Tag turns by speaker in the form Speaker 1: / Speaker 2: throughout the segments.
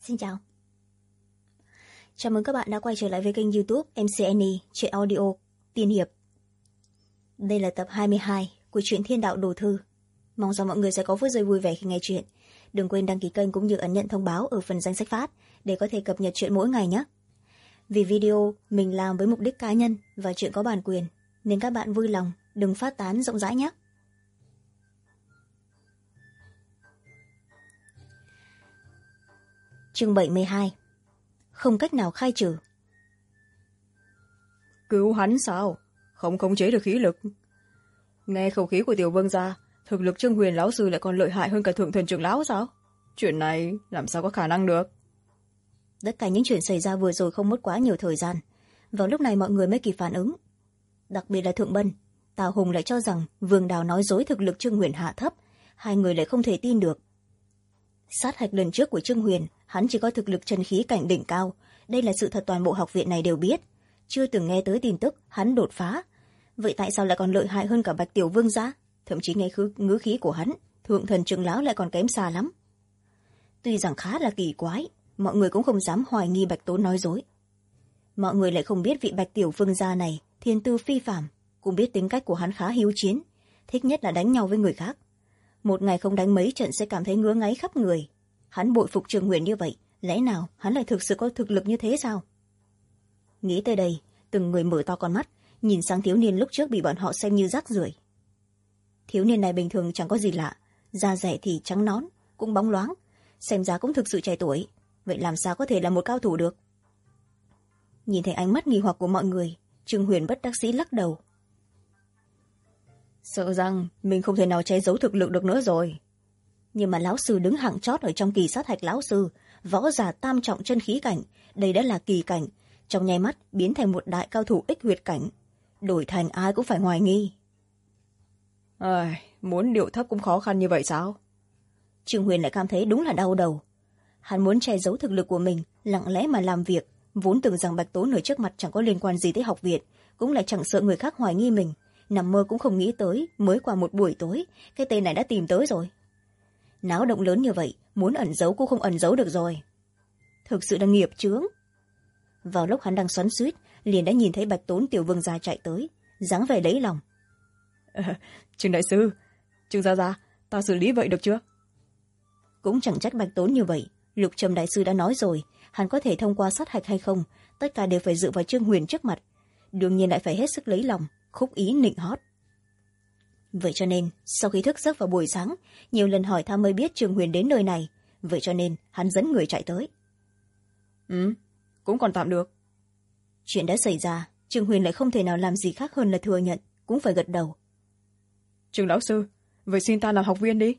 Speaker 1: Xin chào. Chào mừng các bạn đã quay trở lại với kênh YouTube MC Annie, truyện audio tiên hiệp. Đây là tập 22 của truyện Thiên Đạo Đồ Thư. Mong rằng mọi người sẽ có phút giây vui vẻ khi nghe truyện. Đừng quên đăng ký kênh cũng như ấn nhận thông báo ở phần danh sách phát để có thể cập nhật truyện mỗi ngày nhé. Vì video mình làm với mục đích cá nhân và truyện có bản quyền nên các bạn vui lòng đừng phát tán rộng rãi nhé. Chương 72. Không cách nào khai trừ.
Speaker 2: Cứu hắn sao? Không khống chế được khí lực. Nghe khẩu khí của tiểu vương gia, thực lực Trương Huyền lão sư lại còn lợi hại hơn cả thượng thần trưởng lão sao? Chuyện này làm sao có khả năng được?
Speaker 1: Tất cả những chuyện xảy ra vừa rồi không mất quá nhiều thời gian. Vào lúc này mọi người mới kịp phản ứng. Đặc biệt là Thượng Bân, Tào Hùng lại cho rằng Vương Đào nói dối thực lực Trương Huyền hạ thấp. Hai người lại không thể tin được. Sát hạch lần trước của Trương Huyền, hắn chỉ có thực lực chân khí cảnh đỉnh cao. Đây là sự thật toàn bộ học viện này đều biết. Chưa từng nghe tới tin tức hắn đột phá. Vậy tại sao lại còn lợi hại hơn cả Bạch Tiểu Vương gia? Thậm chí nghe ngữ khí của hắn, thượng thần trưởng lão lại còn kém xa lắm. Tuy rằng khá là kỳ quái, mọi người cũng không dám hoài nghi Bạch Tốn nói dối. Mọi người lại không biết vị Bạch Tiểu Vương gia này thiên tư phi phàm, cũng biết tính cách của hắn khá hiếu chiến, thích nhất là đánh nhau với người khác. Một ngày không đánh mấy trận sẽ cảm thấy ngứa ngáy khắp người. Hắn bội phục Trương Huyền như vậy, lẽ nào hắn lại thực sự có thực lực như thế sao? Nghĩ tới đây, từng người mở to con mắt, nhìn sang thiếu niên lúc trước bị bọn họ xem như rác rưởi. Thiếu niên này bình thường chẳng có gì lạ, da dẻ thì trắng nón, cũng bóng loáng, xem ra cũng thực sự trẻ tuổi, vậy làm sao có thể là một cao thủ được? Nhìn thấy ánh mắt nghi hoặc của mọi người, Trương Huyền bất đắc dĩ lắc đầu.
Speaker 2: Sợ rằng mình không thể nào che giấu thực lực được nữa rồi.
Speaker 1: Nhưng mà lão sư đứng hạng chót ở trong kỳ sát hạch lão sư, võ giả tam trọng chân khí cảnh, đây đã là kỳ cảnh, trong nháy mắt biến thành một đại cao thủ ích huyệt cảnh, đổi thành ai cũng phải hoài nghi.
Speaker 2: Muốn điệu thấp cũng khó khăn như vậy sao?
Speaker 1: Trương Huyền lại cảm thấy đúng là đau đầu. Hắn muốn che giấu thực lực của mình, lặng lẽ mà làm việc, vốn tưởng rằng Bạch Tốn ở trước mặt chẳng có liên quan gì tới học viện, cũng lại chẳng sợ người khác hoài nghi mình, nằm mơ cũng không nghĩ tới mới qua một buổi tối cái tên này đã tìm tới rồi. Náo động lớn như vậy, muốn ẩn giấu cũng không ẩn giấu được rồi. Thực sự là nghiệp chướng. Vào lúc hắn đang xoắn xuýt, liền đã nhìn thấy Bạch Tốn tiểu vương gia chạy tới, dáng vẻ lấy lòng.
Speaker 2: Trương đại sư, Trương gia gia, ta xử lý vậy được chưa?
Speaker 1: Cũng chẳng trách Bạch Tốn như vậy, Lục Trầm đại sư đã nói rồi, hắn có thể thông qua sát hạch hay không, tất cả đều phải dựa vào Trương Huyền trước mặt, đương nhiên lại phải hết sức lấy lòng, khúc ý nịnh hót. Vậy cho nên sau khi thức giấc vào buổi sáng, nhiều lần hỏi thăm mới biết Trương Huyền đến nơi này, vậy cho nên hắn dẫn người chạy tới.
Speaker 2: Cũng còn tạm được.
Speaker 1: Chuyện đã xảy ra, Trương Huyền lại không thể nào làm gì khác hơn là thừa nhận, cũng phải gật đầu.
Speaker 2: Trương lão sư, vậy xin ta làm học viên đi.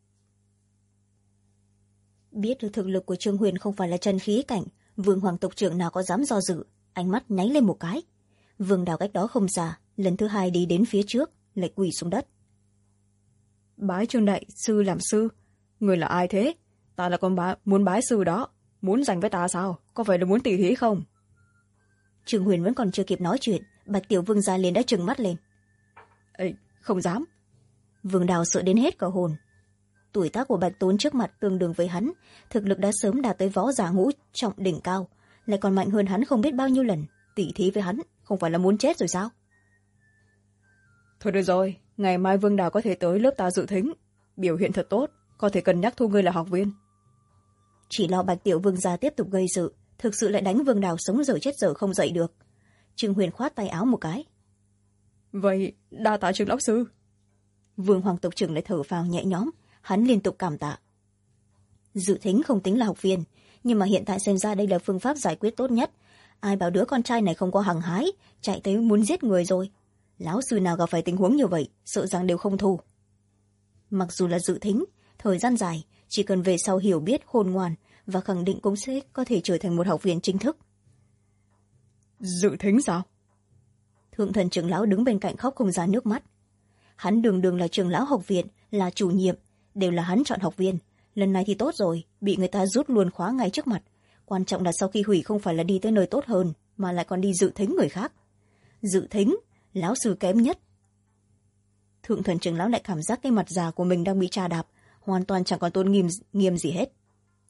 Speaker 1: Biết được thực lực của Trương Huyền không phải là chân khí cảnh, Vương Hoàng tộc trưởng nào có dám do dự, ánh mắt nháy lên một cái. Vương Đào cách đó không xa, lần thứ hai đi đến phía trước, lại quỳ xuống đất.
Speaker 2: Bái Trương đại sư làm sư, người là ai thế? Ta là con muốn bái sư đó, muốn giành với ta sao? Có phải là muốn tỉ thí không?
Speaker 1: Trương Huyền vẫn còn chưa kịp nói chuyện, Bạch Tiểu Vương gia liền đã trừng mắt lên.
Speaker 2: Không dám.
Speaker 1: Vương Đào sợ đến hết cả hồn. Tuổi tác của Bạch Tốn trước mặt tương đương với hắn, thực lực đã sớm đạt tới võ giả ngũ trọng đỉnh cao, lại còn mạnh hơn hắn không biết bao nhiêu lần, tỉ thí với hắn không phải là muốn chết rồi sao?
Speaker 2: Thôi được rồi, ngày mai Vương Đào có thể tới lớp ta dự thính, biểu hiện thật tốt, có thể cân nhắc thu ngươi là học viên.
Speaker 1: Chỉ lo Bạch Tiểu Vương gia tiếp tục gây sự, thực sự lại đánh Vương Đào sống dở chết dở không dậy được. Trương Huyền khoát tay áo một cái.
Speaker 2: Vậy đa tạ Trương lão sư.
Speaker 1: Vương Hoàng tộc trưởng lại thở phào nhẹ nhõm, hắn liên tục cảm tạ. Dự thính không tính là học viên, nhưng mà hiện tại xem ra đây là phương pháp giải quyết tốt nhất. Ai bảo đứa con trai này không có hăng hái, chạy tới muốn giết người rồi. Lão sư nào gặp phải tình huống như vậy, sợ rằng đều không thu. Mặc dù là dự thính, thời gian dài, chỉ cần về sau hiểu biết khôn ngoan và khẳng định cũng sẽ có thể trở thành một học viên chính thức.
Speaker 2: Dự thính sao?
Speaker 1: Thượng thần trưởng lão đứng bên cạnh khóc không ra nước mắt. Hắn đường đường là trưởng lão học viện, là chủ nhiệm, đều là hắn chọn học viên. Lần này thì tốt rồi, bị người ta rút luôn khóa ngay trước mặt. Quan trọng là sau khi hủy không phải là đi tới nơi tốt hơn, mà lại còn đi dự thính người khác. Dự thính, lão sư kém nhất. Thượng thần trưởng lão lại cảm giác cái mặt già của mình đang bị trà đạp, hoàn toàn chẳng còn tôn nghiêm gì hết.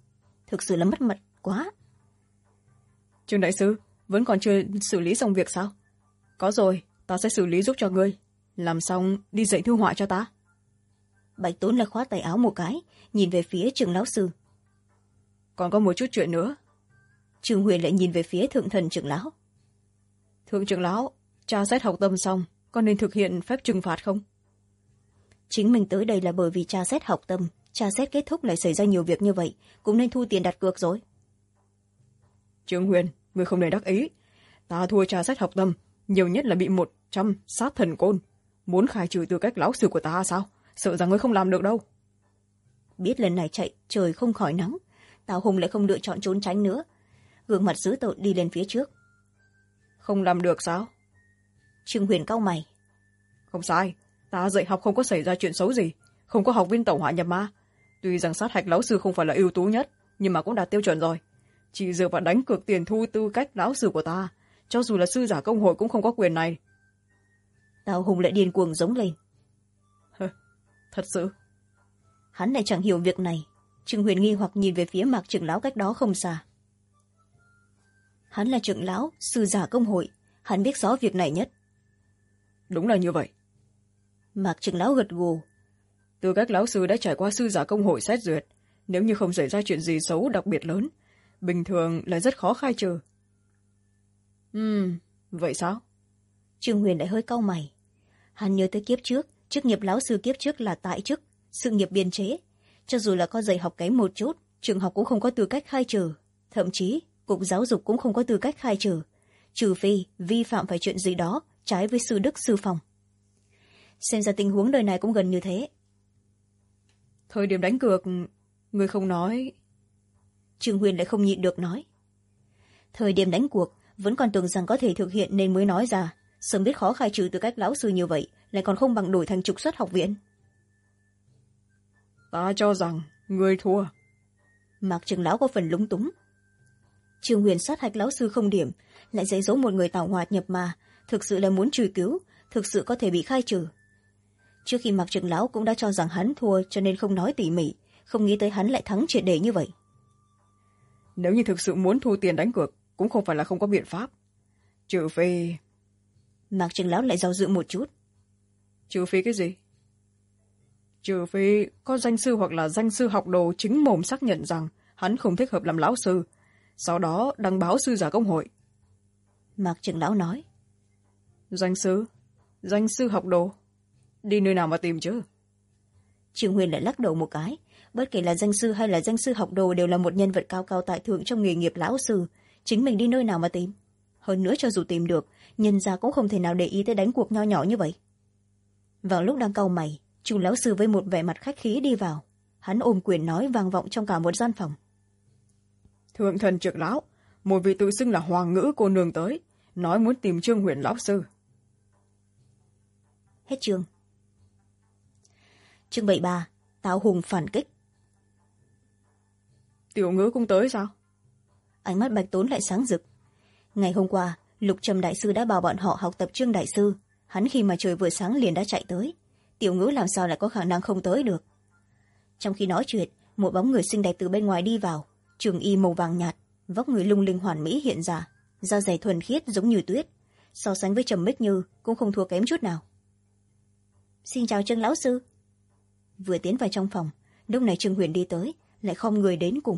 Speaker 1: thực sự là mất mặt quá.
Speaker 2: Trương đại sư vẫn còn chưa xử lý xong việc sao? Có rồi, ta sẽ xử lý giúp cho ngươi. Làm xong đi dạy thư họa cho ta.
Speaker 1: Bạch Tốn là khoát tay áo một cái, nhìn về phía Trương lão sư.
Speaker 2: Còn có một chút chuyện nữa.
Speaker 1: Trương Huyền lại nhìn về phía thượng thần trưởng lão.
Speaker 2: Thượng trưởng lão, tra xét học tâm xong có nên thực hiện phép trừng phạt không?
Speaker 1: Chính mình tới đây là bởi vì tra xét học tâm, tra xét kết thúc lại xảy ra nhiều việc như vậy, cũng nên thu tiền đặt cược rồi.
Speaker 2: Trương Huyền, ngươi không nên đắc ý. Ta thua tra xét học tâm, nhiều nhất là bị 100 sát thần côn. Muốn khai trừ tư cách lão sư của ta sao? Sợ rằng ngươi không làm được đâu.
Speaker 1: Biết lần này chạy trời không khỏi nắng, Tào Hùng lại không lựa chọn trốn tránh nữa, gương mặt dữ tợn đi lên phía trước.
Speaker 2: Không làm được sao?
Speaker 1: Trương Huyền cau mày.
Speaker 2: Không sai, ta dạy học không có xảy ra chuyện xấu gì, không có học viên tẩu hỏa nhập ma. Tuy rằng sát hạch lão sư không phải là ưu tú nhất, nhưng mà cũng đạt tiêu chuẩn rồi. Chỉ dựa vào đánh cược tiền thu tư cách lão sư của ta, cho dù là sư giả công hội cũng không có quyền này.
Speaker 1: Tào Hùng lại điên cuồng giống lên.
Speaker 2: Thật sự?
Speaker 1: Hắn lại chẳng hiểu việc này. Trương Huyền nghi hoặc nhìn về phía Mạc trưởng lão cách đó không xa. Hắn là trưởng lão sư giả công hội, hắn biết rõ việc này nhất.
Speaker 2: Đúng là như vậy.
Speaker 1: Mạc trưởng lão gật gù.
Speaker 2: Tư cách lão sư đã trải qua sư giả công hội xét duyệt, nếu như không xảy ra chuyện gì xấu đặc biệt lớn, bình thường là rất khó khai trừ. Vậy sao?
Speaker 1: Trương Huyền lại hơi cau mày. Hắn nhớ tới kiếp trước, chức nghiệp lão sư kiếp trước là tại chức, sự nghiệp biên chế. Cho dù là có dạy học kém một chút, trường học cũng không có tư cách khai trừ. Thậm chí, cục giáo dục cũng không có tư cách khai trừ. Trừ phi, vi phạm phải chuyện gì đó, trái với sư đức sư phòng. Xem ra tình huống đời này cũng gần như thế.
Speaker 2: Thời điểm đánh cược, người không nói.
Speaker 1: Trương Huyền lại không nhịn được nói. Thời điểm đánh cuộc, vẫn còn tưởng rằng có thể thực hiện nên mới nói ra. Sớm biết khó khai trừ tư cách lão sư như vậy, lại còn không bằng đổi thành trục xuất học viện.
Speaker 2: Ta cho rằng người thua.
Speaker 1: Mạc trưởng lão có phần lúng túng. Trương Huyền sát hạch lão sư không điểm, lại dạy dỗ một người tảo hoạt nhập ma, thực sự là muốn truy cứu, thực sự có thể bị khai trừ. Trước khi Mạc trưởng lão cũng đã cho rằng hắn thua, cho nên không nói tỉ mỉ, không nghĩ tới hắn lại thắng triệt để như vậy.
Speaker 2: Nếu như thực sự muốn thu tiền đánh cược, cũng không phải là không có biện pháp. Trừ phi...
Speaker 1: Mạc trưởng lão lại do dự một chút.
Speaker 2: Trừ phi cái gì? Trừ phi có danh sư hoặc là danh sư học đồ chính mồm xác nhận rằng hắn không thích hợp làm lão sư, sau đó đăng báo sư giả công hội.
Speaker 1: Mạc trưởng lão nói.
Speaker 2: Danh sư học đồ, đi nơi nào mà tìm chứ?
Speaker 1: Trương Huyền lại lắc đầu một cái. Bất kể là danh sư hay là danh sư học đồ đều là một nhân vật cao cao tại thượng trong nghề nghiệp lão sư, chính mình đi nơi nào mà tìm? Hơn nữa cho dù tìm được, nhân gia cũng không thể nào để ý tới đánh cuộc nho nhỏ như vậy. Vào lúc đang cau mày, Chu lão sư với một vẻ mặt khách khí đi vào. Hắn ôm quyền nói vang vọng trong cả một gian phòng.
Speaker 2: Thượng thần trưởng lão, một vị tự xưng là hoàng ngữ cô nương tới, nói muốn tìm Trương Huyền lão sư.
Speaker 1: Hết chương. Chương 73, Tào Hùng phản kích.
Speaker 2: Tiểu ngữ cũng tới sao?
Speaker 1: Ánh mắt Bạch Tốn lại sáng rực. Ngày hôm qua, Lục Trầm đại sư đã bảo bọn họ học tập Trương đại sư. Hắn khi mà trời vừa sáng liền đã chạy tới. Tiểu ngữ làm sao lại có khả năng không tới được? Trong khi nói chuyện, một bóng người xinh đẹp từ bên ngoài đi vào, trường y màu vàng nhạt, vóc người lung linh hoàn mỹ hiện ra, da dày thuần khiết giống như tuyết, so sánh với Trầm Bích Như cũng không thua kém chút nào. Xin chào Trương lão sư. Vừa tiến vào trong phòng, lúc này Trương Huyền đi tới, lại không người đến cùng.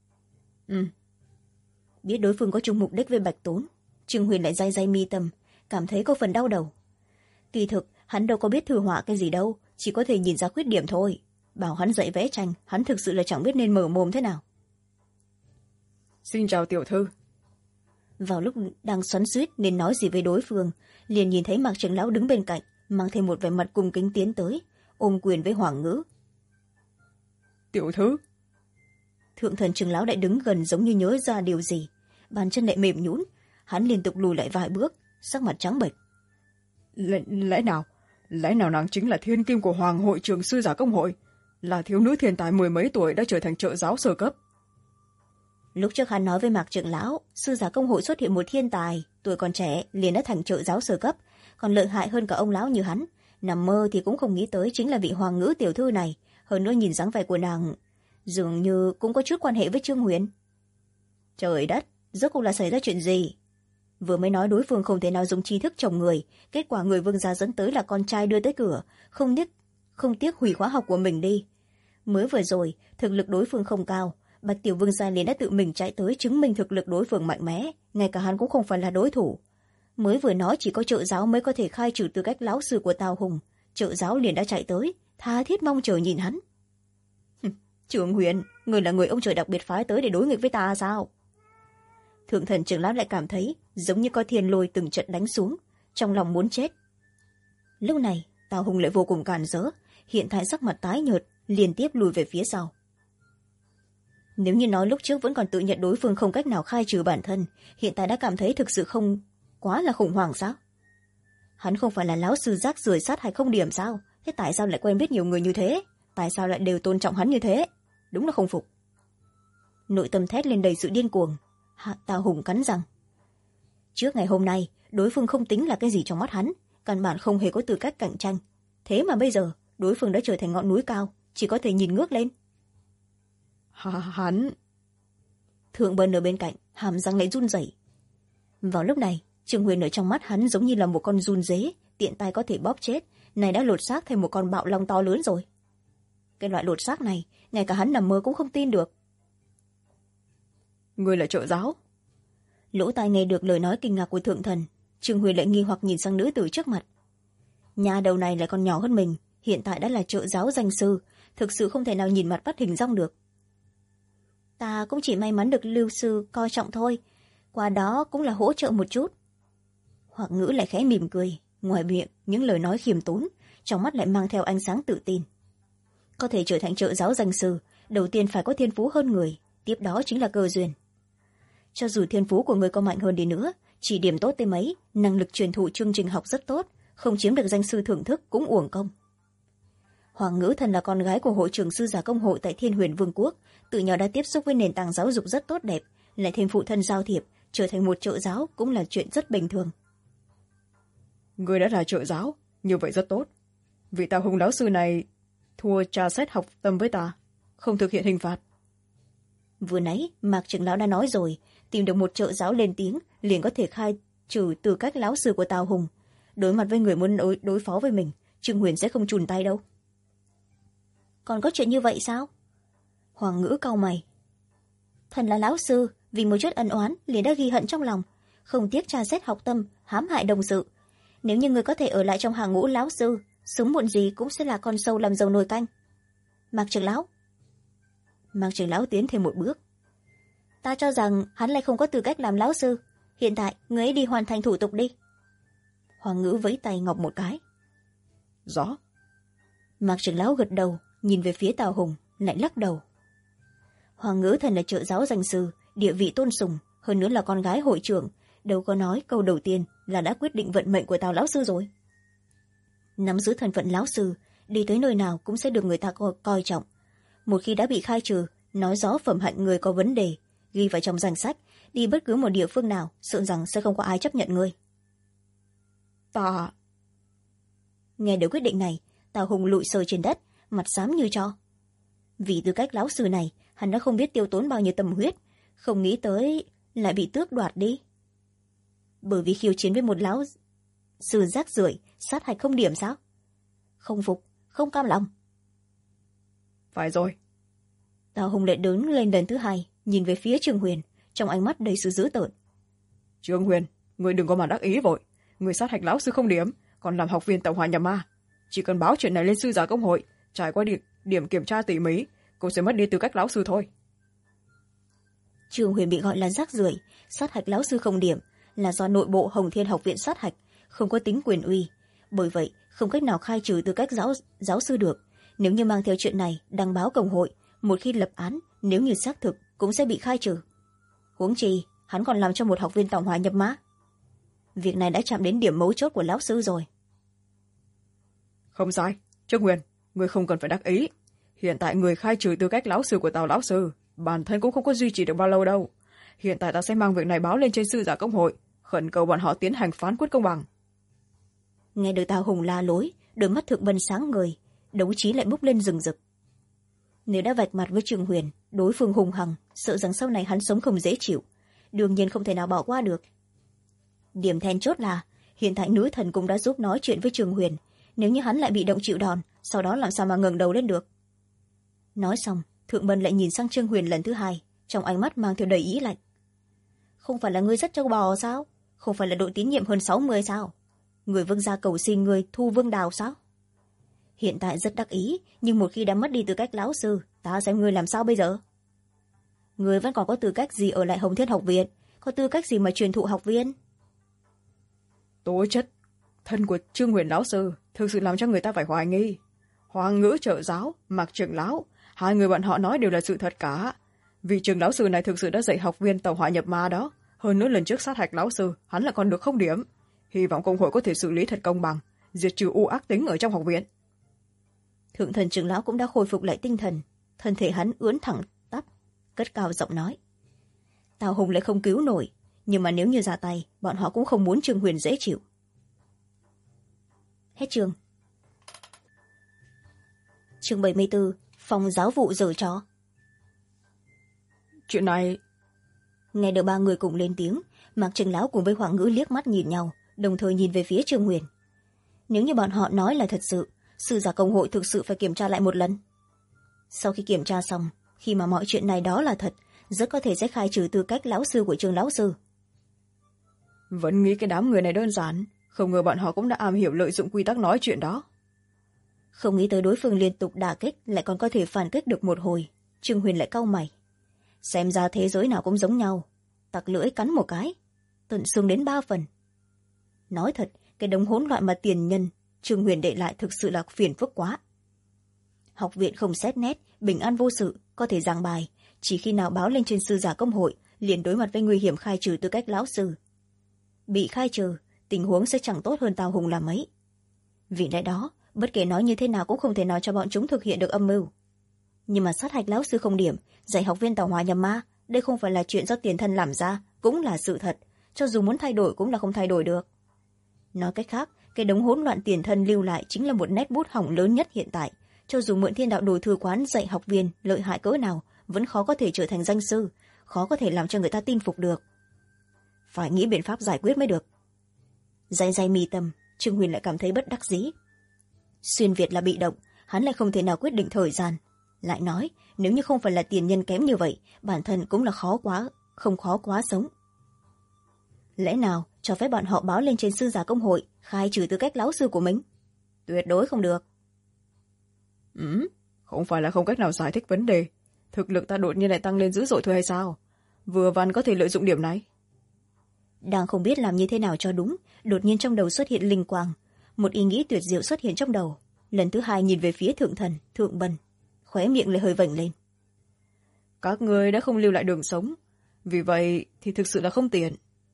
Speaker 1: Biết đối phương có chung mục đích với Bạch Tốn, Trương Huyền lại day day mi tâm, cảm thấy có phần đau đầu. Kỳ thực hắn đâu có biết thư họa cái gì đâu, chỉ có thể nhìn ra khuyết điểm thôi. Bảo hắn dạy vẽ tranh, hắn thực sự là chẳng biết nên mở mồm thế nào.
Speaker 2: Xin chào tiểu thư.
Speaker 1: Vào lúc đang xoắn xuýt nên nói gì với đối phương, liền nhìn thấy Mạc trưởng lão đứng bên cạnh, mang thêm một vẻ mặt cung kính tiến tới, ôm quyền với hoàng ngữ.
Speaker 2: Tiểu thư.
Speaker 1: Thượng thần trưởng lão lại đứng gần giống như nhớ ra điều gì, bàn chân lại mềm nhũn, hắn liên tục lùi lại vài bước, sắc mặt trắng bệch.
Speaker 2: Lẽ nào nàng chính là thiên kim của Hoàng hội trường sư giả công hội, là thiếu nữ thiên tài 10 mấy tuổi đã trở thành trợ giáo sơ cấp?
Speaker 1: Lúc trước hắn nói với Mạc trưởng lão, sư giả công hội xuất hiện một thiên tài, tuổi còn trẻ liền đã thành trợ giáo sơ cấp, còn lợi hại hơn cả ông lão như hắn. Nằm mơ thì cũng không nghĩ tới chính là vị hoàng ngữ tiểu thư này, hơn nữa nhìn dáng vẻ của nàng dường như cũng có chút quan hệ với Trương Huyền. Trời đất, rốt cuộc là xảy ra chuyện gì? Vừa mới nói đối phương không thể nào dùng tri thức chồng người, kết quả người Vương gia dẫn tới là con trai đưa tới cửa, không tiếc hủy khóa học của mình đi. Mới vừa rồi thực lực đối phương không cao, Bạch Tiểu Vương gia liền đã tự mình chạy tới chứng minh thực lực đối phương mạnh mẽ, ngay cả hắn cũng không phải là đối thủ. Mới vừa nói chỉ có trợ giáo mới có thể khai trừ tư cách lão sư của Tào Hùng, trợ giáo liền đã chạy tới, tha thiết mong chờ nhìn hắn. Trương Huyền, người là người ông trời đặc biệt phái tới để đối nghịch với ta sao? Thượng thần trưởng lão lại cảm thấy giống như có thiên lôi từng trận đánh xuống, trong lòng muốn chết. Lúc này Tào Hùng lại vô cùng càn rỡ, hiện tại sắc mặt tái nhợt, liên tiếp lùi về phía sau. Nếu như nói lúc trước vẫn còn tự nhận đối phương không cách nào khai trừ bản thân, hiện tại đã cảm thấy thực sự không quá là khủng hoảng sao? Hắn không phải là lão sư rác rưởi sát hạch không điểm sao? Thế tại sao lại quen biết nhiều người như thế? Tại sao lại đều tôn trọng hắn như thế? Đúng là không phục. Nội tâm thét lên đầy sự điên cuồng. Tào Hùng cắn răng. Trước ngày hôm nay đối phương không tính là cái gì trong mắt hắn, căn bản không hề có tư cách cạnh tranh. Thế mà bây giờ đối phương đã trở thành ngọn núi cao, chỉ có thể nhìn ngước lên.
Speaker 2: Hắn...
Speaker 1: Thượng Bân ở bên cạnh hàm răng lại run rẩy. Vào lúc này Trương Huyền ở trong mắt hắn giống như là một con giun dế, tiện tay có thể bóp chết, này đã lột xác thành một con bạo long to lớn rồi. Cái loại lột xác này ngay cả hắn nằm mơ cũng không tin được.
Speaker 2: Người là trợ giáo?
Speaker 1: Lỗ tai nghe được lời nói kinh ngạc của thượng thần, Trương Huyền lại nghi hoặc nhìn sang nữ tử trước mặt. Nhà đầu này lại còn nhỏ hơn mình, hiện tại đã là trợ giáo danh sư, thực sự không thể nào nhìn mặt bắt hình dong được. Ta cũng chỉ may mắn được lưu sư coi trọng thôi, qua đó cũng là hỗ trợ một chút. Hoặc ngữ lại khẽ mỉm cười, ngoài miệng những lời nói khiêm tốn, trong mắt lại mang theo ánh sáng tự tin. Có thể trở thành trợ giáo danh sư, đầu tiên phải có thiên phú hơn người, tiếp đó chính là cơ duyên. Cho dù thiên phú của người có mạnh hơn đi nữa, chỉ điểm tốt tới mấy, năng lực truyền thụ chương trình học rất tốt, không chiếm được danh sư thưởng thức cũng uổng công. Hoàng Ngữ Thần là con gái của hội trưởng sư giả công hội tại Thiên Huyền Vương quốc, từ nhỏ đã tiếp xúc với nền tảng giáo dục rất tốt đẹp, lại thêm phụ thân giao thiệp, trở thành một trợ giáo cũng là chuyện rất bình thường.
Speaker 2: Người đã là trợ giáo, như vậy rất tốt. Vị Tào Hùng lão sư này thua tra xét học tâm với ta, không thực hiện hình phạt.
Speaker 1: Vừa nãy Mạc trưởng lão đã nói rồi, tìm được một trợ giáo lên tiếng liền có thể khai trừ tư cách lão sư của Tào Hùng. Đối mặt với người muốn đối phó với mình, Trương Huyền sẽ không chùn tay đâu. Còn có chuyện như vậy sao? Hoàng Ngữ cau mày. Thần là lão sư, vì một chút ân oán liền đã ghi hận trong lòng, không tiếc tra xét học tâm, hãm hại đồng sự. Nếu như người có thể ở lại trong hàng ngũ lão sư, sớm muộn gì cũng sẽ là con sâu làm dầu nồi canh. Mạc trưởng lão. Mạc trưởng lão tiến thêm một bước. Ta cho rằng hắn lại không có tư cách làm lão sư, hiện tại người ấy đi hoàn thành thủ tục đi. Hoàng Ngữ vẫy tay ngọc một cái.
Speaker 2: Rõ.
Speaker 1: Mạc trưởng lão gật đầu, nhìn về phía Tào Hùng, lại lắc đầu. Hoàng Ngữ Thần là trợ giáo danh sư, địa vị tôn sùng, hơn nữa là con gái hội trưởng, đâu có nói câu đầu tiên là đã quyết định vận mệnh của Tào lão sư rồi. Nắm giữ thân phận lão sư, đi tới nơi nào cũng sẽ được người ta coi trọng. Một khi đã bị khai trừ, nói rõ phẩm hạnh người có vấn đề, ghi vào trong danh sách, đi bất cứ một địa phương nào, sợ rằng sẽ không có ai chấp nhận người.
Speaker 2: Ta...
Speaker 1: Nghe được quyết định này, Tào Hùng lụi sờ trên đất, mặt xám như tro. Vì tư cách lão sư này, hắn đã không biết tiêu tốn bao nhiêu tâm huyết, không nghĩ tới lại bị tước đoạt đi. Bởi vì khiêu chiến với một lão sư rác rưởi, sát hạch không điểm sao? Không phục, không cam lòng.
Speaker 2: Phải rồi.
Speaker 1: Tào Hùng lại đứng lên lần thứ hai, nhìn về phía Trương Huyền, trong ánh mắt đầy sự dữ tợn.
Speaker 2: Trương Huyền, người đừng có mà đắc ý vội. Người sát hạch lão sư không điểm, còn làm học viên Tổng Hòa Nhập Ma. Chỉ cần báo chuyện này lên sư giả công hội, trải qua điểm kiểm tra tỉ mỉ, cô sẽ mất đi tư cách lão sư thôi.
Speaker 1: Trương Huyền bị gọi là rác rưởi, sát hạch lão sư không điểm là do nội bộ Hồng Thiên học viện sát hạch, không có tính quyền uy, bởi vậy không cách nào khai trừ tư cách giáo sư được. Nếu như mang theo chuyện này đăng báo công hội, một khi lập án, nếu như xác thực cũng sẽ bị khai trừ. Huống chi hắn còn làm cho một học viên Tổng Hòa Nhập Ma. Việc này đã chạm đến điểm mấu chốt của lão sư rồi.
Speaker 2: Không sai, Trương Huyền, người không cần phải đắc ý. Hiện tại người khai trừ tư cách lão sư của Tào lão sư, bản thân cũng không có duy trì được bao lâu đâu. Hiện tại ta sẽ mang việc này báo lên trên sư giả công hội, khẩn cầu bọn họ tiến hành phán quyết công bằng.
Speaker 1: Nghe được Tào Hùng la lối, đôi mắt Thượng Bân sáng ngời, đấu trí lại bốc lên rừng rực. nếu đã vạch mặt với Trương Huyền, đối phương hùng hằng, sợ rằng sau này hắn sống không dễ chịu, đương nhiên không thể nào bỏ qua được. Điểm then chốt là hiện tại nữ thần cũng đã giúp nói chuyện với Trương Huyền, nếu như hắn lại bị động chịu đòn, sau đó làm sao mà ngẩng đầu lên được. Nói xong, Thượng Bân lại nhìn sang Trương Huyền lần thứ hai, trong ánh mắt mang theo đầy ý lạnh. Không phải là ngươi rất trâu bò sao? Không phải là độ tín nhiệm hơn 60 sao? Người vương gia cầu xin ngươi thu vương đào sao? Hiện tại rất đắc ý, nhưng một khi đã mất đi tư cách lão sư, ta xem ngươi làm sao bây giờ? Ngươi vẫn còn có tư cách gì ở lại Hồng Thiên học viện? Có tư cách gì mà truyền thụ học viên?
Speaker 2: Tố chất thân của Trương Huyền lão sư thực sự làm cho người ta phải hoài nghi. Hoàng Ngữ trợ giáo, Mạc trưởng lão, hai người bọn họ nói đều là sự thật cả. Vị trưởng lão sư này thực sự đã dạy học viên tàu hỏa nhập ma đó. Hơn nữa lần trước sát hạch lão sư, hắn lại còn được 0 điểm. Hy vọng công hội có thể xử lý thật công bằng, diệt trừ u ác tính ở trong học viện.
Speaker 1: Thượng thần trưởng lão cũng đã khôi phục lại tinh thần, thân thể hắn ưỡn thẳng tắp, cất cao giọng nói. Tào Hùng lại không cứu nổi, nhưng mà nếu như ra tay, bọn họ cũng không muốn Trương Huyền dễ chịu. Hết chương. Chương 74, phòng giáo vụ giở trò.
Speaker 2: Chuyện này...
Speaker 1: Nghe được ba người cùng lên tiếng, Mạc trưởng lão cùng với Hoàng Ngữ liếc mắt nhìn nhau, đồng thời nhìn về phía Trương Huyền. Nếu như bọn họ nói là thật sự, sư giả công hội thực sự phải kiểm tra lại một lần. Sau khi kiểm tra xong, khi mà mọi chuyện này đó là thật, rất có thể sẽ khai trừ tư cách lão sư của Trương lão sư.
Speaker 2: Vẫn nghĩ cái đám người này đơn giản, không ngờ bọn họ cũng đã am hiểu lợi dụng quy tắc nói chuyện đó.
Speaker 1: Không nghĩ tới đối phương liên tục đả kích lại còn có thể phản kích được một hồi, Trương Huyền lại cau mày. Xem ra thế giới nào cũng giống nhau, tặc lưỡi cắn một cái, tận xương đến 3 phần. Nói thật, cái đống hỗn loạn mà tiền nhân Trương Huyền để lại thực sự là phiền phức quá. Học viện không xét nét, bình an vô sự, có thể giảng bài, chỉ khi nào báo lên trên sư giả công hội liền đối mặt với nguy hiểm khai trừ tư cách lão sư. Bị khai trừ, tình huống sẽ chẳng tốt hơn Tào Hùng là mấy. Vì lẽ đó, bất kể nói như thế nào cũng không thể nào cho bọn chúng thực hiện được âm mưu. Nhưng mà sát hạch lão sư không điểm, dạy học viên tàu hỏa nhập ma, đây không phải là chuyện do tiền thân làm ra, cũng là sự thật, cho dù muốn thay đổi cũng là không thay đổi được. Nói cách khác, cái đống hỗn loạn tiền thân lưu lại chính là một nét bút hỏng lớn nhất hiện tại, cho dù mượn thiên đạo đồ thư quán dạy học viên lợi hại cỡ nào vẫn khó có thể trở thành danh sư, khó có thể làm cho người ta tin phục được. Phải nghĩ biện pháp giải quyết mới được. Day day mi tâm, Trương Huyền lại cảm thấy bất đắc dĩ. Xuyên Việt là bị động, hắn lại không thể nào quyết định thời gian. Lại nói, nếu như không phải là tiền nhân kém như vậy, bản thân cũng là không khó quá sống. Lẽ nào cho phép bọn họ báo lên trên sư giả công hội khai trừ tư cách lão sư của mình? Tuyệt đối không được.
Speaker 2: Không phải là không cách nào giải thích vấn đề. Thực lực ta đột nhiên lại tăng lên dữ dội thôi hay sao? Vừa văn có thể lợi dụng điểm này.
Speaker 1: Đang không biết làm như thế nào cho đúng, đột nhiên trong đầu xuất hiện linh quang, một ý nghĩ tuyệt diệu xuất hiện trong đầu. Lần thứ hai nhìn về phía thượng thần, Thượng Bân, khóe miệng lại hơi vểnh lên.
Speaker 2: Các người đã không lưu lại đường sống, vì vậy thì thực sự là không tiện.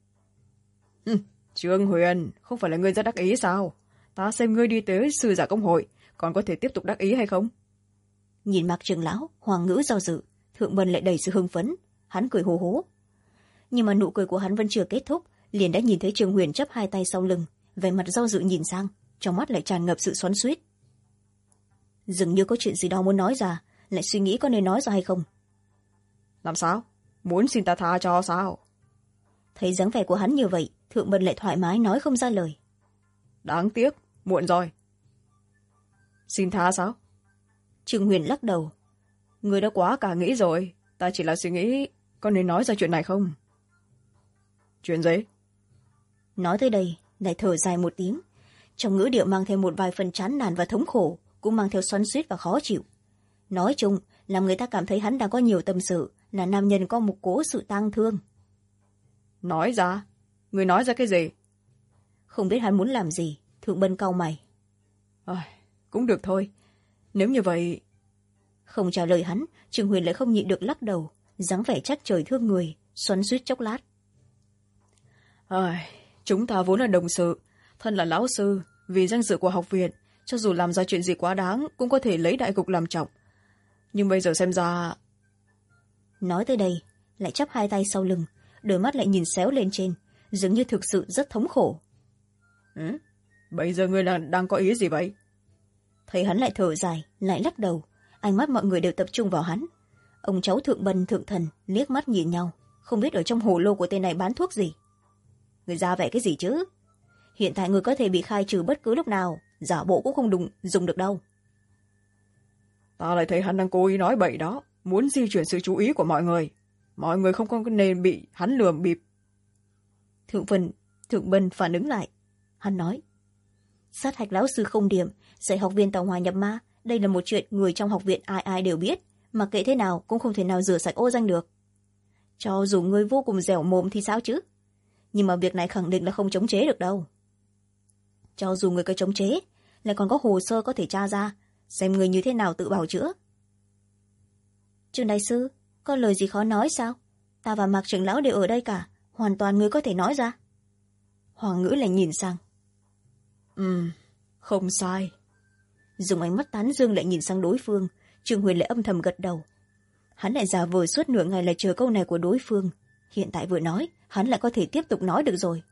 Speaker 2: Trương Huyền, không phải là ngươi rất đắc ý sao? Ta xem ngươi đi tới sư giả công hội, còn có thể tiếp tục đắc ý hay không?
Speaker 1: Nhìn Mạc trưởng lão, Hoàng Ngữ do dự, Thượng Bân lại đầy sự hưng phấn, hắn cười hô hố. Nhưng mà nụ cười của hắn vẫn chưa kết thúc, liền đã nhìn thấy Trương Huyền chắp hai tay sau lưng, vẻ mặt do dự nhìn sang, trong mắt lại tràn ngập sự xoắn xuýt. Dường như có chuyện gì đó muốn nói ra, lại suy nghĩ có nên nói ra hay không.
Speaker 2: Làm sao? Muốn xin ta tha cho sao?
Speaker 1: Thấy dáng vẻ của hắn như vậy, Thượng Bân lại thoải mái nói không ra lời.
Speaker 2: Đáng tiếc, muộn rồi. Xin tha sao?
Speaker 1: Trương Huyền lắc đầu.
Speaker 2: Người đã quá cả nghĩ rồi, ta chỉ là suy nghĩ có nên nói ra chuyện này không? Chuyện gì?
Speaker 1: Nói tới đây, lại thở dài một tiếng, trong ngữ điệu mang theo một vài phần chán nản và thống khổ, cũng mang theo xoắn xuýt và khó chịu. Nói chung, làm người ta cảm thấy hắn đang có nhiều tâm sự, là nam nhân có một cố sự tang thương.
Speaker 2: Nói ra? Người nói ra cái gì?
Speaker 1: Không biết hắn muốn làm gì, Thượng Bân cau mày.
Speaker 2: Cũng được thôi, nếu như vậy...
Speaker 1: Không trả lời hắn, Trương Huyền lại không nhịn được lắc đầu, dáng vẻ trách trời thương người, xoắn xuýt chốc lát.
Speaker 2: Chúng ta vốn là đồng sự, thân là lão sư, vì danh dự của học viện, cho dù làm ra chuyện gì quá đáng cũng có thể lấy đại cục làm trọng. Nhưng bây giờ xem ra...
Speaker 1: Nói tới đây, lại chắp hai tay sau lưng, đôi mắt lại nhìn xéo lên trên, dường như thực sự rất thống khổ.
Speaker 2: Bây giờ ngươi đang có ý gì vậy?
Speaker 1: Thấy hắn lại thở dài, lại lắc đầu, ánh mắt mọi người đều tập trung vào hắn. Ông cháu thượng bân thượng thần liếc mắt nhìn nhau, không biết ở trong hồ lô của tên này bán thuốc gì. Người ra vẻ cái gì chứ? Hiện tại người có thể bị khai trừ bất cứ lúc nào, giả bộ cũng không dùng được đâu.
Speaker 2: Ta lại thấy hắn đang cố ý nói bậy đó, muốn di chuyển sự chú ý của mọi người. Mọi người không có nên bị hắn lườm bịp.
Speaker 1: Thượng bân phản ứng lại. Hắn nói, sát hạch lão sư không điểm, dạy học viên tàu hỏa nhập ma, đây là một chuyện người trong học viện ai ai đều biết, mà kệ thế nào cũng không thể nào rửa sạch ô danh được. Cho dù người vô cùng dẻo mồm thì sao chứ, nhưng mà việc này khẳng định là không chống chế được đâu. Cho dù người có chống chế, lại còn có hồ sơ có thể tra ra, xem người như thế nào tự bào chữa. Trương đại sư, có lời gì khó nói sao? Ta và Mạc trưởng lão đều ở đây cả, hoàn toàn người có thể nói ra. Hoàng ngữ lại nhìn sang.
Speaker 2: Không sai.
Speaker 1: Dùng ánh mắt tán dương lại nhìn sang đối phương, Trương Huyền lại âm thầm gật đầu. Hắn lại giả vờ suốt nửa ngày là chờ câu này của đối phương, hiện tại vừa nói hắn lại có thể tiếp tục nói được rồi.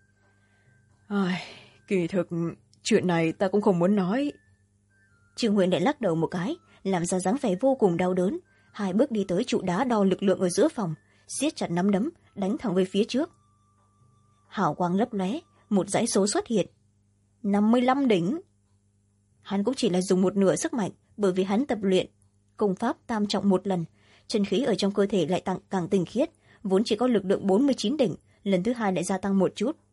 Speaker 2: Kỳ thực chuyện này ta cũng không muốn nói.
Speaker 1: Trương Huyền lại lắc đầu một cái, làm ra dáng vẻ vô cùng đau đớn, 2 bước đi tới trụ đá đo lực lượng ở giữa phòng, siết chặt nắm đấm đánh thẳng về phía trước. Hào quang lấp lóe, một dãy số xuất hiện. 55 đỉnh. Hắn cũng chỉ là dùng một nửa sức mạnh, bởi vì hắn tập luyện công pháp tam trọng một lần, chân khí ở trong cơ thể lại càng tinh khiết, vốn chỉ có lực lượng 49 đỉnh, lần thứ 2 lại gia tăng một chút.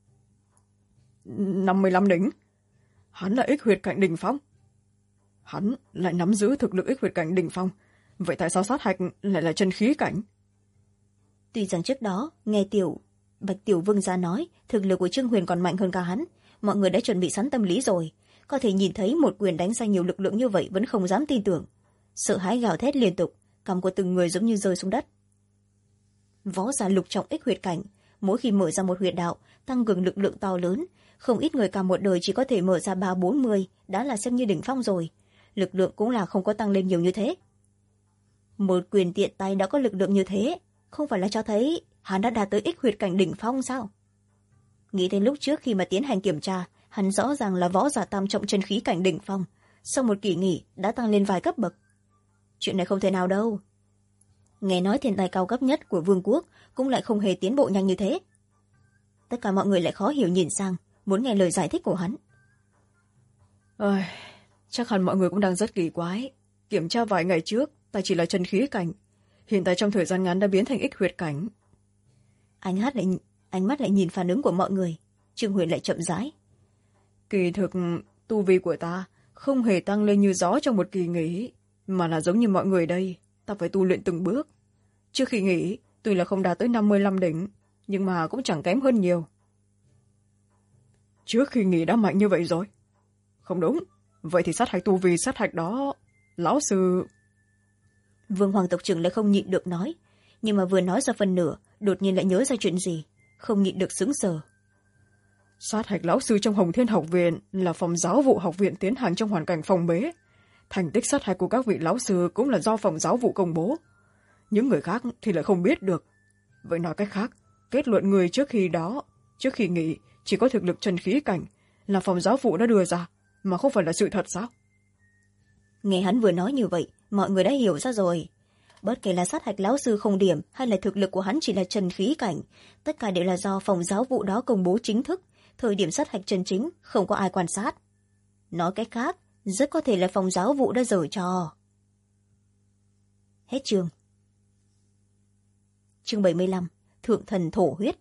Speaker 2: 55 đỉnh. Hắn là ích huyệt cảnh đỉnh phong. Hắn lại nắm giữ thực lực ích huyệt cảnh đỉnh phong, vậy tại sao sát hạch lại là chân khí cảnh?
Speaker 1: Tuy rằng trước đó nghe Bạch Tiểu Vương ra nói thực lực của Trương Huyền còn mạnh hơn cả hắn, mọi người đã chuẩn bị sẵn tâm lý rồi, có thể nhìn thấy một quyền đánh ra nhiều lực lượng như vậy vẫn không dám tin tưởng, sợ hãi gào thét liên tục, cằm của từng người giống như rơi xuống đất. Võ giả lục trọng ích huyệt cảnh, mỗi khi mở ra một huyệt đạo tăng cường lực lượng to lớn, không ít người cả một đời chỉ có thể mở ra 30-40 đã là xem như đỉnh phong rồi, lực lượng cũng là không có tăng lên nhiều như thế. Một quyền tiện tay đã có lực lượng như thế, không phải là cho thấy hắn đã đạt tới ích huyệt cảnh đỉnh phong sao? Nghĩ đến lúc trước khi mà tiến hành kiểm tra, hắn rõ ràng là võ giả tam trọng chân khí cảnh đỉnh phong, sau một kỳ nghỉ đã tăng lên vài cấp bậc. Chuyện này không thể nào đâu. Nghe nói thiên tài cao cấp nhất của vương quốc cũng lại không hề tiến bộ nhanh như thế. Tất cả mọi người lại khó hiểu nhìn sang, muốn nghe lời giải thích của hắn.
Speaker 2: Chắc hẳn mọi người cũng đang rất kỳ quái. Kiểm tra vài ngày trước ta chỉ là chân khí cảnh, hiện tại trong thời gian ngắn đã biến thành ích huyệt cảnh.
Speaker 1: Ánh mắt lại nhìn phản ứng của mọi người. Trương Huyền lại chậm rãi.
Speaker 2: Kỳ thực tu vi của ta không hề tăng lên như gió trong một kỳ nghỉ, mà là giống như mọi người đây, ta phải tu luyện từng bước. Trước khi nghỉ tuy là không đạt tới 55 đỉnh, nhưng mà cũng chẳng kém hơn nhiều. Trước khi nghỉ đã mạnh như vậy rồi? Không đúng, vậy thì sát hạch tu vi sát hạch đó, lão sư...
Speaker 1: Vương Hoàng tộc trưởng lại không nhịn được nói, nhưng mà vừa nói ra phần nửa đột nhiên lại nhớ ra chuyện gì, không nhịn được sững sờ.
Speaker 2: Sát hạch lão sư trong Hồng Thiên học viện là phòng giáo vụ học viện tiến hành trong hoàn cảnh phòng bế, thành tích sát hạch của các vị lão sư cũng là do phòng giáo vụ công bố, những người khác thì lại không biết được. Vậy nói cách khác, kết luận người trước khi nghỉ chỉ có thực lực chân khí cảnh là phòng giáo vụ đã đưa ra, mà không phải là sự thật sao?
Speaker 1: Nghe hắn vừa nói như vậy, mọi người đã hiểu ra rồi. Bất kể là sát hạch lão sư không điểm hay là thực lực của hắn chỉ là chân khí cảnh, tất cả đều là do phòng giáo vụ đó công bố chính thức, thời điểm sát hạch chân chính không có ai quan sát. Nói cách khác, rất có thể là phòng giáo vụ đã giở trò. Hết chương. Chương 75. Thượng thần thổ huyết.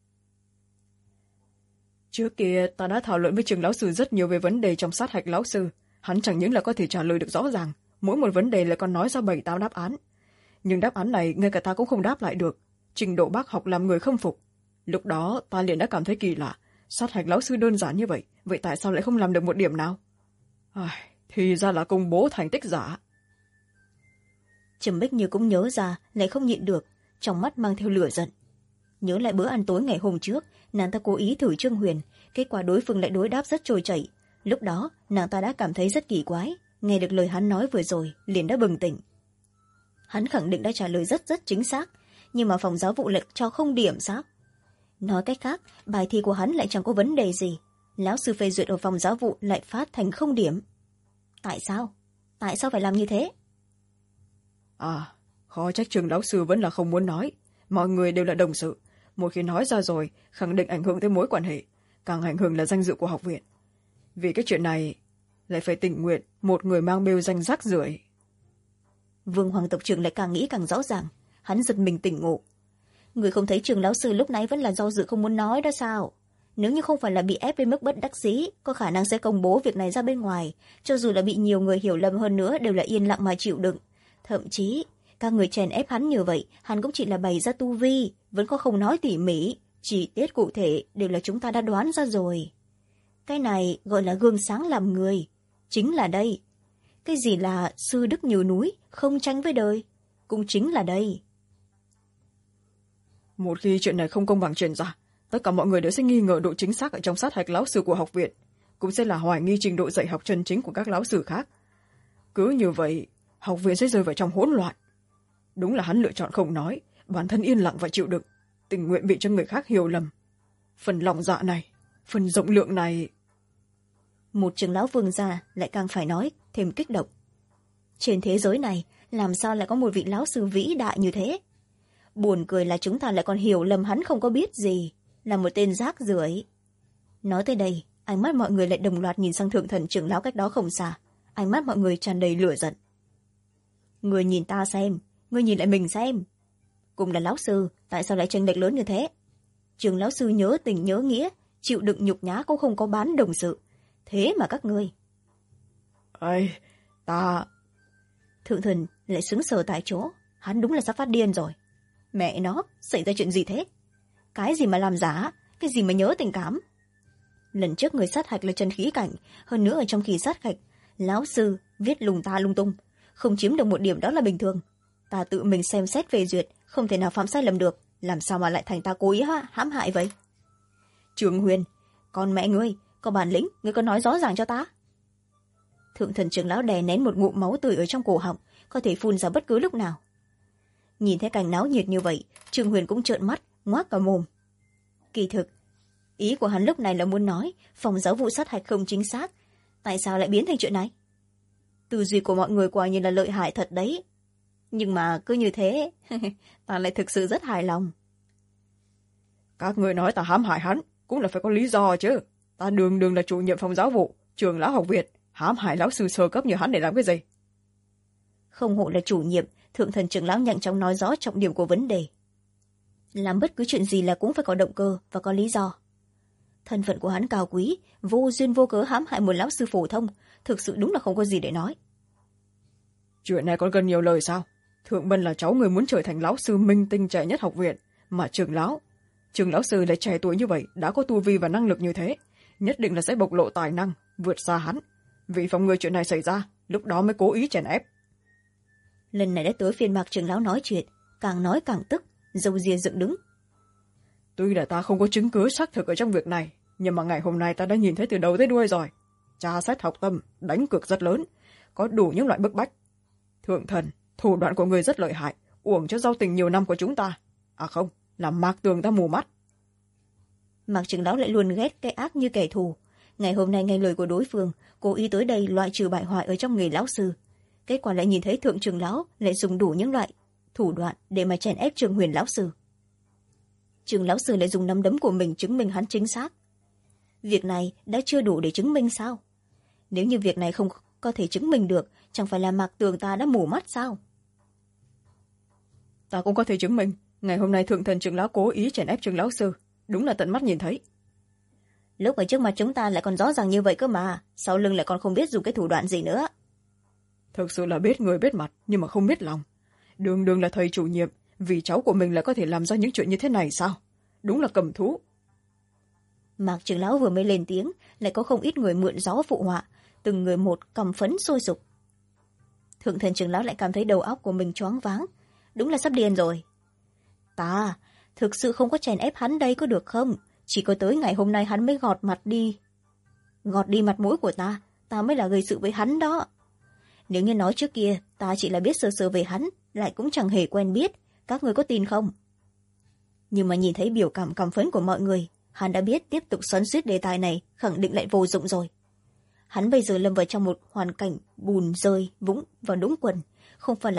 Speaker 2: Trước kia ta đã thảo luận với trường lão sư rất nhiều về vấn đề trong sát hạch lão sư, hắn chẳng những là có thể trả lời được rõ ràng, mỗi một vấn đề lại còn nói ra 7-8 đáp án, nhưng đáp án này ngay cả ta cũng không đáp lại được, trình độ bác học làm người khâm phục. Lúc đó ta liền đã cảm thấy kỳ lạ, sát hạch lão sư đơn giản như vậy, vậy tại sao lại không làm được một điểm nào? Thì ra là công bố thành tích giả.
Speaker 1: Trầm Bích Như cũng nhớ ra, lại không nhịn được, trong mắt mang theo lửa giận. Nhớ lại bữa ăn tối ngày hôm trước, nàng ta cố ý thử Trương Huyền, kết quả đối phương lại đối đáp rất trôi chảy. Lúc đó nàng ta đã cảm thấy rất kỳ quái, nghe được lời hắn nói vừa rồi liền đã bừng tỉnh. Hắn khẳng định đã trả lời rất chính xác, nhưng mà phòng giáo vụ lại cho không điểm sao? Nói cách khác, bài thi của hắn lại chẳng có vấn đề gì, lão sư phê duyệt ở phòng giáo vụ lại phát thành không điểm. Tại sao phải làm như thế?
Speaker 2: Khó trách trường lão sư vẫn là không muốn nói. Mọi người đều là đồng sự, một khi nói ra rồi khẳng định ảnh hưởng tới mối quan hệ, càng ảnh hưởng là danh dự của học viện. Vì cái chuyện này lại phải tình nguyện một người mang bêu danh rác rưởi.
Speaker 1: Vương Hoàng tộc trưởng lại càng nghĩ càng rõ ràng. Hắn giật mình tỉnh ngộ. Người không thấy trường lão sư lúc nãy vẫn là do dự không muốn nói đó sao? Nếu như không phải là bị ép với mức bất đắc dĩ, có khả năng sẽ công bố việc này ra bên ngoài. Cho dù là bị nhiều người hiểu lầm hơn nữa đều là yên lặng mà chịu đựng. Thậm chí các người chèn ép hắn như vậy, hắn cũng chỉ là bày ra tu vi, vẫn có không nói tỉ mỉ, chi tiết cụ thể đều là chúng ta đã đoán ra rồi. Cái này gọi là gương sáng làm người, chính là đây. Cái gì là sư đức như núi, không tranh với đời, cũng chính là đây.
Speaker 2: Một khi chuyện này không công bằng truyền ra, tất cả mọi người đều sẽ nghi ngờ độ chính xác ở trong sát hạch lão sư của học viện, cũng sẽ là hoài nghi trình độ dạy học chân chính của các lão sư khác. Cứ như vậy học viện sẽ rơi vào trong hỗn loạn. Đúng là hắn lựa chọn không nói, bản thân yên lặng và chịu đựng, tình nguyện bị cho người khác hiểu lầm. Phần lòng dạ này, phần rộng lượng này.
Speaker 1: Một trưởng lão Vương gia lại càng phải nói thêm kích động. Trên thế giới này làm sao lại có một vị lão sư vĩ đại như thế? Buồn cười là chúng ta lại còn hiểu lầm hắn không có biết gì, là một tên rác rưởi. Nói tới đây, ánh mắt mọi người lại đồng loạt nhìn sang thượng thần trưởng lão cách đó không xa. Ánh mắt mọi người tràn đầy lửa giận. Người nhìn ta xem, người nhìn lại mình xem. Cùng là lão sư, tại sao lại chênh lệch lớn như thế? Trường lão sư nhớ tình nhớ nghĩa, chịu đựng nhục nhã cũng không có bán đồng sự. Thế mà các ngươi.
Speaker 2: Ta...
Speaker 1: Thượng thần lại sững sờ tại chỗ. Hắn đúng là sắp phát điên rồi. Mẹ nó, xảy ra chuyện gì thế? Cái gì mà làm giả, cái gì mà nhớ tình cảm? Lần trước người sát hạch là Trần Khí Cảnh, hơn nữa ở trong kỳ sát hạch, lão sư viết lung ta lung tung, không chiếm được một điểm đó là bình thường. Ta tự mình xem xét phê duyệt, không thể nào phạm sai lầm được, làm sao mà lại thành ta cố ý hãm hại vậy? Trường Huyền, con mẹ ngươi, có bản lĩnh, ngươi có nói rõ ràng cho ta. Thượng thần trưởng lão đè nén một ngụm máu tươi ở trong cổ họng, có thể phun ra bất cứ lúc nào. Nhìn thấy cảnh náo nhiệt như vậy, Trường Huyền cũng trợn mắt, ngoác cả mồm. Kỳ thực, ý của hắn lúc này là muốn nói phòng giáo vụ sát hạch không chính xác, tại sao lại biến thành chuyện này? Tư duy của mọi người quả nhiên là lợi hại thật đấy. Nhưng mà cứ như thế, ta lại thực sự rất hài lòng.
Speaker 2: Các người nói ta hãm hại hắn, cũng là phải có lý do chứ. Ta đường đường là chủ nhiệm phòng giáo vụ, trường lão học viện, hãm hại lão sư sơ cấp như hắn để làm cái gì?
Speaker 1: Không hộ là chủ nhiệm, thượng thần trưởng lão nhanh chóng nói rõ trọng điểm của vấn đề. Làm bất cứ chuyện gì là cũng phải có động cơ và có lý do. Thân phận của hắn cao quý, vô duyên vô cớ hãm hại một lão sư phổ thông, thực sự đúng là không có gì để nói.
Speaker 2: Chuyện này còn cần nhiều lời sao? Thượng Bân là cháu người muốn trở thành lão sư minh tinh trẻ nhất học viện, mà trường lão sư lại trẻ tuổi như vậy, đã có tu vi và năng lực như thế, nhất định là sẽ bộc lộ tài năng, vượt xa hắn. Vì phòng ngừa chuyện này xảy ra, lúc đó mới cố ý chèn ép.
Speaker 1: Lần này đã tới phiên Mạc trưởng lão nói chuyện, càng nói càng tức, râu ria dựng đứng.
Speaker 2: Tuy là ta không có chứng cứ xác thực ở trong việc này, nhưng mà ngày hôm nay ta đã nhìn thấy từ đầu tới đuôi rồi. Tra xét học tâm, đánh cược rất lớn, có đủ những loại bức bách. Thượng thần, thủ đoạn của người rất lợi hại, uổng cho giao tình nhiều năm của chúng ta. À không, làm Mạc Tường ta mù mắt.
Speaker 1: Mạc trưởng lão lại luôn ghét cái ác như kẻ thù. Ngày hôm nay nghe lời của đối phương, cố ý tới đây loại trừ bại hoại ở trong nghề lão sư. Kết quả lại nhìn thấy thượng trưởng lão lại dùng đủ những loại thủ đoạn để mà chèn ép Trường Huyền lão sư. Trường lão sư lại dùng nắm đấm của mình chứng minh hắn chính xác. Việc này đã chưa đủ để chứng minh sao? Nếu như việc này không có thể chứng minh được, chẳng phải là Mạc Tường ta đã mù mắt sao?
Speaker 2: Ta cũng có thể chứng minh, ngày hôm nay thượng thần trưởng lão cố ý chèn ép trường lão sư, đúng là tận mắt nhìn thấy.
Speaker 1: Lúc ở trước mặt chúng ta lại còn rõ ràng như vậy cơ mà, sau lưng lại còn không biết dùng cái thủ đoạn gì nữa.
Speaker 2: Thực sự là biết người biết mặt, nhưng mà không biết lòng. Đường đường là thầy chủ nhiệm, vì cháu của mình lại có thể làm ra những chuyện như thế này sao? Đúng là cầm thú.
Speaker 1: Mạc trưởng lão vừa mới lên tiếng, lại có không ít người mượn gió phụ họa, từng người một cầm phấn sôi sục. Thượng thần trưởng lão lại cảm thấy đầu óc của mình choáng váng, đúng là sắp điên rồi. Ta thực sự không có chèn ép hắn đây có được không? Chỉ có tới ngày hôm nay hắn mới gọt đi mặt mũi của ta mới là gây sự với hắn đó. Nếu như nói trước kia ta chỉ là biết sơ sơ về hắn, lại cũng chẳng hề quen biết, các người có tin không? Nhưng mà nhìn thấy biểu cảm căm phẫn của mọi người, hắn đã biết tiếp tục xoắn xuýt đề tài này khẳng định lại vô dụng rồi. Hắn bây giờ lâm vào trong một hoàn cảnh bùn rơi vũng vào đúng quần, không phải là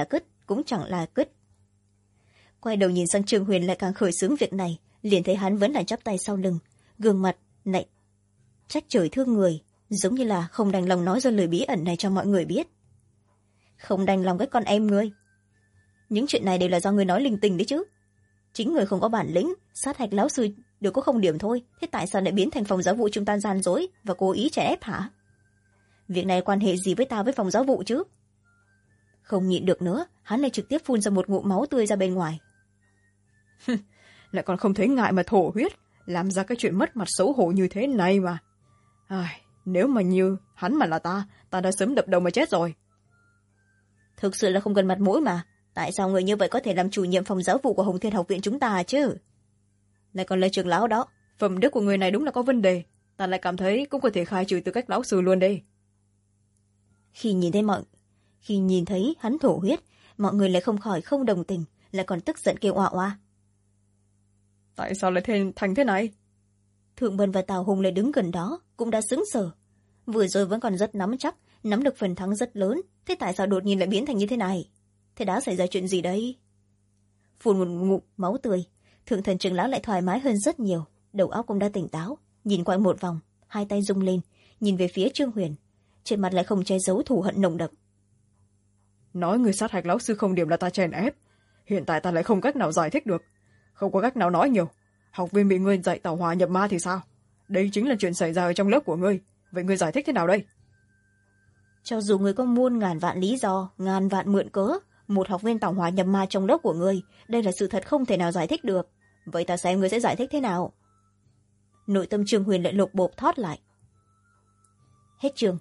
Speaker 1: cũng chẳng là cứt. Quay đầu nhìn sang Trương Huyền lại càng khởi xướng việc này, liền thấy hắn vẫn là chắp tay sau lưng, gương mặt lại trách trời thương người, giống như là không đành lòng nói ra lời bí ẩn này cho mọi người biết. Không đành lòng cái con em ngươi, những chuyện này đều là do ngươi nói linh tinh đấy chứ. Chính người không có bản lĩnh, sát hạch lão sư đều có không điểm thôi, thế tại sao lại biến thành phòng giáo vụ chúng ta gian dối và cố ý chèn ép hả? Việc này quan hệ gì với ta với phòng giáo vụ chứ? Không nhịn được nữa, hắn lại trực tiếp phun ra một ngụm máu tươi ra bên ngoài.
Speaker 2: Lại còn không thấy ngại mà thổ huyết, làm ra cái chuyện mất mặt xấu hổ như thế này mà. Nếu mà như hắn mà là ta đã sớm đập đầu mà chết rồi.
Speaker 1: Thực sự là không cần mặt mũi mà, tại sao người như vậy có thể làm chủ nhiệm phòng giáo vụ của Hồng Thiên học viện chúng ta chứ?
Speaker 2: Lại còn là trưởng lão đó, phẩm đức của người này đúng là có vấn đề, ta lại cảm thấy cũng có thể khai trừ tư cách lão sư luôn đi.
Speaker 1: Khi nhìn thấy hắn thổ huyết, mọi người lại không khỏi không đồng tình, lại còn tức giận kêu oa oa.
Speaker 2: Tại sao lại thành thế này?
Speaker 1: Thượng Bân và Tào Hùng lại đứng gần đó, cũng đã sững sờ. Vừa rồi vẫn còn rất nắm chắc, nắm được phần thắng rất lớn, thế tại sao đột nhiên lại biến thành như thế này? Thế đã xảy ra chuyện gì đấy? Phun một ngụm máu tươi, Thượng Thần trưởng lão lại thoải mái hơn rất nhiều, đầu óc cũng đã tỉnh táo, nhìn quanh một vòng, hai tay rung lên, nhìn về phía Trương Huyền, trên mặt lại không che giấu thù hận nồng đậm.
Speaker 2: Nói người sát hạch lão sư không điểm là ta chèn ép, hiện tại ta lại không cách nào giải thích được, không có cách nào nói nhiều. Học viên bị ngươi dạy tảo hòa nhập ma thì sao? Đây chính là chuyện xảy ra ở trong lớp của ngươi, vậy ngươi giải thích thế nào đây?
Speaker 1: Cho dù ngươi có muôn ngàn vạn lý do, ngàn vạn mượn cớ, một học viên tảo hòa nhập ma trong lớp của ngươi, đây là sự thật không thể nào giải thích được. Vậy ta xem ngươi sẽ giải thích thế nào? Nội tâm Trương Huyền lại lục bộp thót lại. Hết chương.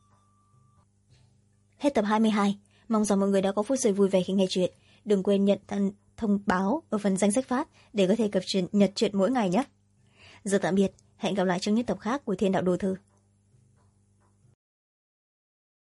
Speaker 1: Hết tập 22. Mong rằng mọi người đã có phút giây vui vẻ khi nghe chuyện. Đừng quên nhận thông báo ở phần danh sách phát để có thể cập nhật chuyện mỗi ngày nhé. Giờ tạm biệt, hẹn gặp lại trong những tập khác của Thiên Đạo Đồ Thư.